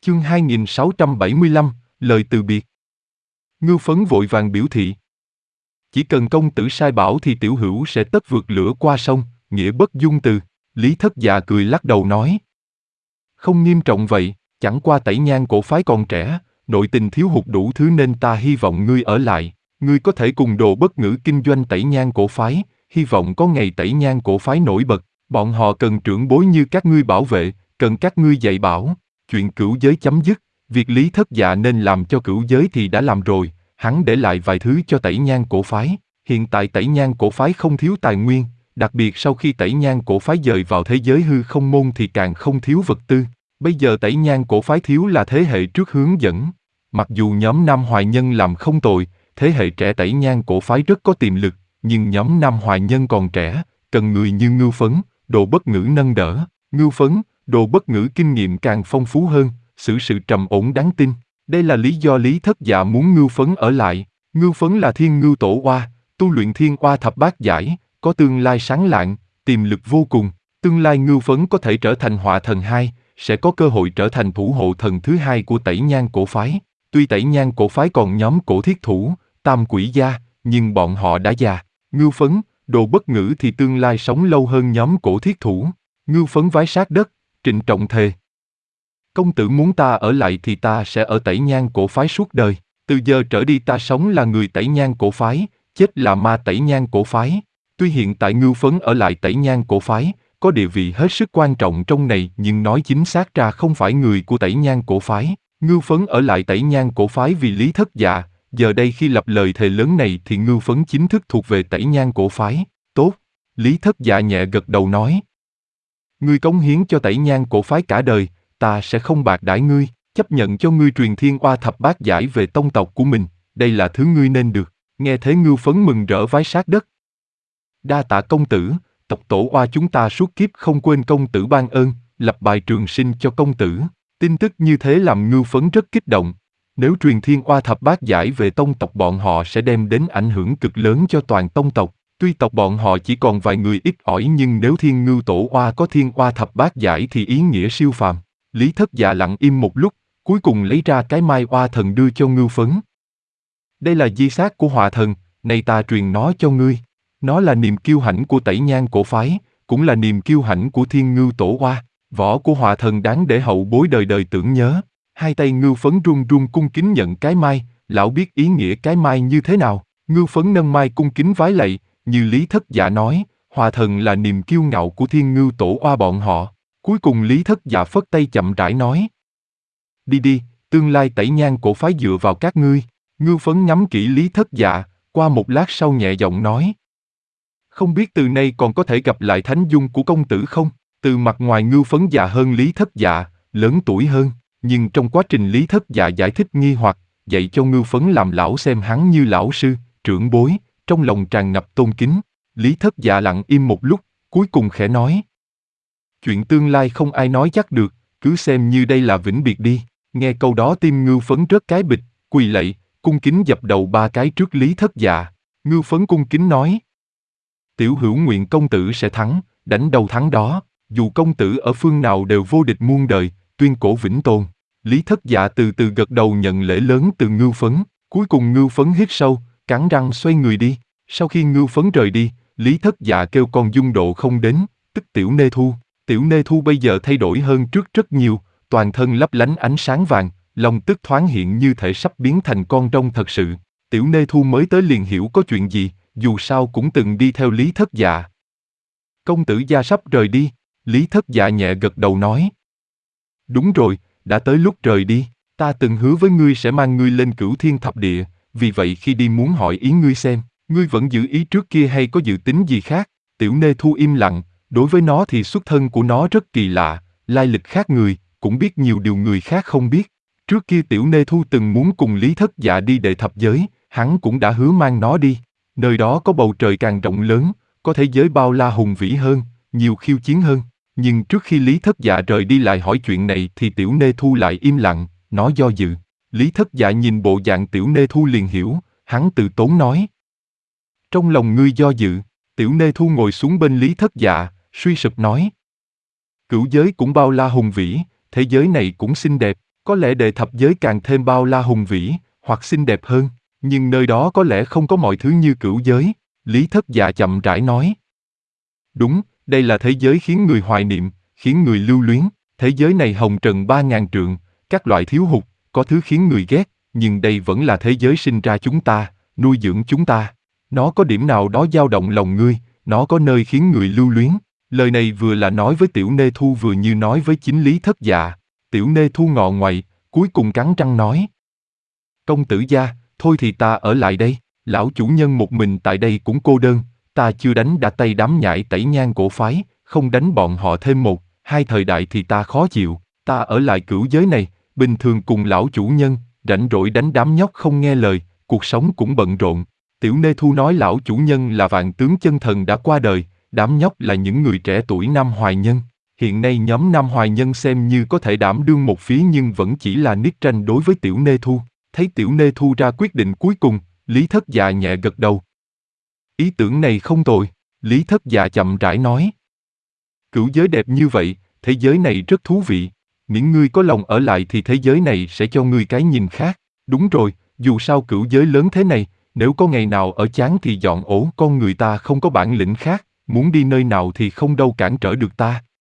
Chương 2675, lời từ biệt. Ngưu Phấn vội vàng biểu thị. Chỉ cần công tử sai bảo thì tiểu hữu sẽ tất vượt lửa qua sông, nghĩa bất dung từ. Lý Thất Dạ cười lắc đầu nói. Không nghiêm trọng vậy, chẳng qua Tẩy Nhang cổ phái còn trẻ, nội tình thiếu hụt đủ thứ nên ta hy vọng ngươi ở lại. Ngươi có thể cùng Đồ Bất Ngữ kinh doanh Tẩy Nhang cổ phái, hy vọng có ngày Tẩy Nhang cổ phái nổi bật. Bọn họ cần trưởng bối như các ngươi bảo vệ, cần các ngươi dạy bảo. Chuyện cửu giới chấm dứt, việc Lý Thất Dạ nên làm cho cửu giới thì đã làm rồi, hắn để lại vài thứ cho Tẩy Nhang cổ phái. Hiện tại Tẩy Nhang cổ phái không thiếu tài nguyên, đặc biệt sau khi Tẩy Nhang cổ phái dời vào thế giới hư không môn thì càng không thiếu vật tư. Bây giờ Tẩy Nhang cổ phái thiếu là thế hệ trước hướng dẫn. Mặc dù nhóm Nam Hoài Nhân làm không tồi, thế hệ trẻ Tẩy Nhang cổ phái rất có tiềm lực, nhưng nhóm Nam Hoài Nhân còn trẻ, cần người như Ngưu Phấn, Đồ Bất Ngữ nâng đỡ. Ngưu Phấn, Đồ Bất Ngữ kinh nghiệm càng phong phú hơn, xử sự trầm ổn đáng tin. Đây là lý do Lý Thất Dạ muốn Ngưu Phấn ở lại. Ngưu Phấn là Thiên Ngưu Tổ Oa, tu luyện Thiên Oa Thập Bát Giải, có tương lai sáng lạng, tiềm lực vô cùng. Tương lai Ngưu Phấn có thể trở thành Họa Thần 2, sẽ có cơ hội trở thành thủ hộ thần thứ hai của Tẩy Nhang cổ phái. Tuy Tẩy Nhang cổ phái còn nhóm cổ thiết thủ, Tam Quỷ Gia, nhưng bọn họ đã già. Ngưu Phấn, Đồ Bất Ngữ thì tương lai sống lâu hơn nhóm cổ thiết thủ. Ngưu Phấn vái sát đất, trịnh trọng thề. Công tử muốn ta ở lại thì ta sẽ ở Tẩy Nhang cổ phái suốt đời. Từ giờ trở đi ta sống là người Tẩy Nhang cổ phái, chết là ma Tẩy Nhang cổ phái. Tuy hiện tại Ngưu Phấn ở lại Tẩy Nhang cổ phái, có địa vị hết sức quan trọng trong này, nhưng nói chính xác ra không phải người của Tẩy Nhang cổ phái. Ngưu Phấn ở lại Tẩy Nhang cổ phái vì Lý Thất Dạ. Giờ đây khi lập lời thề lớn này thì Ngưu Phấn chính thức thuộc về Tẩy Nhang cổ phái. Tốt. Lý Thất Dạ nhẹ gật đầu nói. Ngươi cống hiến cho Tẩy Nhang cổ phái cả đời, ta sẽ không bạc đãi ngươi, chấp nhận cho ngươi truyền Thiên Oa Thập Bát Giải về tông tộc của mình, đây là thứ ngươi nên được. Nghe thế Ngưu Phấn mừng rỡ vái sát đất. Đa tạ công tử, tộc Tổ Oa chúng ta suốt kiếp không quên công tử ban ơn, lập bài trường sinh cho công tử. Tin tức như thế làm Ngưu Phấn rất kích động. Nếu truyền Thiên Oa Thập Bát Giải về tông tộc bọn họ sẽ đem đến ảnh hưởng cực lớn cho toàn tông tộc. Tuy tộc bọn họ chỉ còn vài người ít ỏi nhưng nếu Thiên Ngưu Tổ Oa có Thiên Oa Thập Bát Giải thì ý nghĩa siêu phàm. Lý Thất Dạ lặng im một lúc, cuối cùng lấy ra cái mai oa thần đưa cho Ngưu Phấn. Đây là di xác của Họa Thần, này ta truyền nó cho ngươi. Nó là niềm kiêu hãnh của Tẩy Nhang cổ phái, cũng là niềm kiêu hãnh của Thiên Ngưu Tổ Oa. Võ của Họa Thần đáng để hậu bối đời đời tưởng nhớ. Hai tay Ngưu Phấn run run cung kính nhận cái mai, lão biết ý nghĩa cái mai như thế nào. Ngưu Phấn nâng mai cung kính vái lạy, như Lý Thất Dạ nói, Họa Thần là niềm kiêu ngạo của Thiên Ngưu Tổ Oa bọn họ. Cuối cùng Lý Thất Dạ phất tay chậm rãi nói. Đi đi, tương lai Tẩy Nhang cổ phái dựa vào các ngươi. Ngưu Phấn ngắm kỹ Lý Thất Dạ, qua một lát sau nhẹ giọng nói. Không biết từ nay còn có thể gặp lại thánh dung của công tử không? Từ mặt ngoài Ngưu Phấn già hơn Lý Thất Dạ, lớn tuổi hơn, nhưng trong quá trình Lý Thất Dạ giải thích nghi hoặc, dạy cho Ngưu Phấn làm lão xem hắn như lão sư, trưởng bối, trong lòng tràn ngập tôn kính. Lý Thất Dạ lặng im một lúc, cuối cùng khẽ nói. Chuyện tương lai không ai nói chắc được, cứ xem như đây là vĩnh biệt đi. Nghe câu đó tim Ngưu Phấn rớt cái bịch, quỳ lạy, cung kính dập đầu 3 cái trước Lý Thất Dạ. Ngưu Phấn cung kính nói. Tiểu hữu nguyện công tử sẽ thắng, đánh đâu thắng đó, dù công tử ở phương nào đều vô địch muôn đời, tuyên cổ vĩnh tồn. Lý Thất Dạ từ từ gật đầu nhận lễ lớn từ Ngưu Phấn, cuối cùng Ngưu Phấn hít sâu, cắn răng xoay người đi. Sau khi Ngưu Phấn rời đi, Lý Thất Dạ kêu con Dung Độ không đến, tức Tiểu Nê Thu. Tiểu Nê Thu bây giờ thay đổi hơn trước rất nhiều, toàn thân lấp lánh ánh sáng vàng, lòng tức thoáng hiện như thể sắp biến thành con rông thật sự. Tiểu Nê Thu mới tới liền hiểu có chuyện gì, dù sao cũng từng đi theo Lý Thất Dạ. Công tử gia sắp rời đi, Lý Thất Dạ nhẹ gật đầu nói. Đúng rồi, đã tới lúc rời đi, ta từng hứa với ngươi sẽ mang ngươi lên Cửu Thiên Thập Địa, vì vậy khi đi muốn hỏi ý ngươi xem, ngươi vẫn giữ ý trước kia hay có dự tính gì khác? Tiểu Nê Thu im lặng. Đối với nó thì xuất thân của nó rất kỳ lạ, lai lịch khác người, cũng biết nhiều điều người khác không biết. Trước kia Tiểu Nê Thu từng muốn cùng Lý Thất Dạ đi Đệ Thập Giới, hắn cũng đã hứa mang nó đi. Nơi đó có bầu trời càng rộng lớn, có thế giới bao la hùng vĩ hơn, nhiều khiêu chiến hơn. Nhưng trước khi Lý Thất Dạ rời đi lại hỏi chuyện này thì Tiểu Nê Thu lại im lặng, nó do dự. Lý Thất Dạ nhìn bộ dạng Tiểu Nê Thu liền hiểu, hắn từ tốn nói. Trong lòng ngươi do dự. Tiểu Nê Thu ngồi xuống bên Lý Thất Dạ, suy sụp nói. Cửu giới cũng bao la hùng vĩ, thế giới này cũng xinh đẹp, Có lẽ đệ thập giới càng thêm bao la hùng vĩ, hoặc xinh đẹp hơn, nhưng nơi đó có lẽ không có mọi thứ như cửu giới, Lý Thất Dạ chậm rãi nói. Đúng, đây là thế giới khiến người hoài niệm, khiến người lưu luyến, thế giới này hồng trần 3.000 trượng, các loại thiếu hụt, có thứ khiến người ghét, nhưng đây vẫn là thế giới sinh ra chúng ta, nuôi dưỡng chúng ta. Nó có điểm nào đó dao động lòng ngươi, nó có nơi khiến người lưu luyến. Lời này vừa là nói với Tiểu Nê Thu vừa như nói với chính Lý Thất Dạ. Tiểu Nê Thu ngọ ngoậy, cuối cùng cắn răng nói. Công tử gia, thôi thì ta ở lại đây, lão chủ nhân một mình tại đây cũng cô đơn, ta chưa đánh đã tay đám nhãi tẩy nhang cổ phái, không đánh bọn họ thêm một, hai thời đại thì ta khó chịu, ta ở lại cửu giới này, bình thường cùng lão chủ nhân, rảnh rỗi đánh đám nhóc không nghe lời, cuộc sống cũng bận rộn. Tiểu Nê Thu nói lão chủ nhân là Vạn Tướng Chân Thần đã qua đời, đám nhóc là những người trẻ tuổi Nam Hoài Nhân. Hiện nay nhóm Nam Hoài Nhân xem như có thể đảm đương một phía nhưng vẫn chỉ là niết tranh đối với Tiểu Nê Thu. Thấy Tiểu Nê Thu ra quyết định cuối cùng, Lý Thất Dạ nhẹ gật đầu. Ý tưởng này không tồi, Lý Thất Dạ chậm rãi nói. Cửu giới đẹp như vậy, thế giới này rất thú vị. Miễn ngươi có lòng ở lại thì thế giới này sẽ cho ngươi cái nhìn khác. Đúng rồi, dù sao cửu giới lớn thế này, nếu có ngày nào ở chán thì dọn ổ, con người ta không có bản lĩnh khác, muốn đi nơi nào thì không đâu cản trở được ta.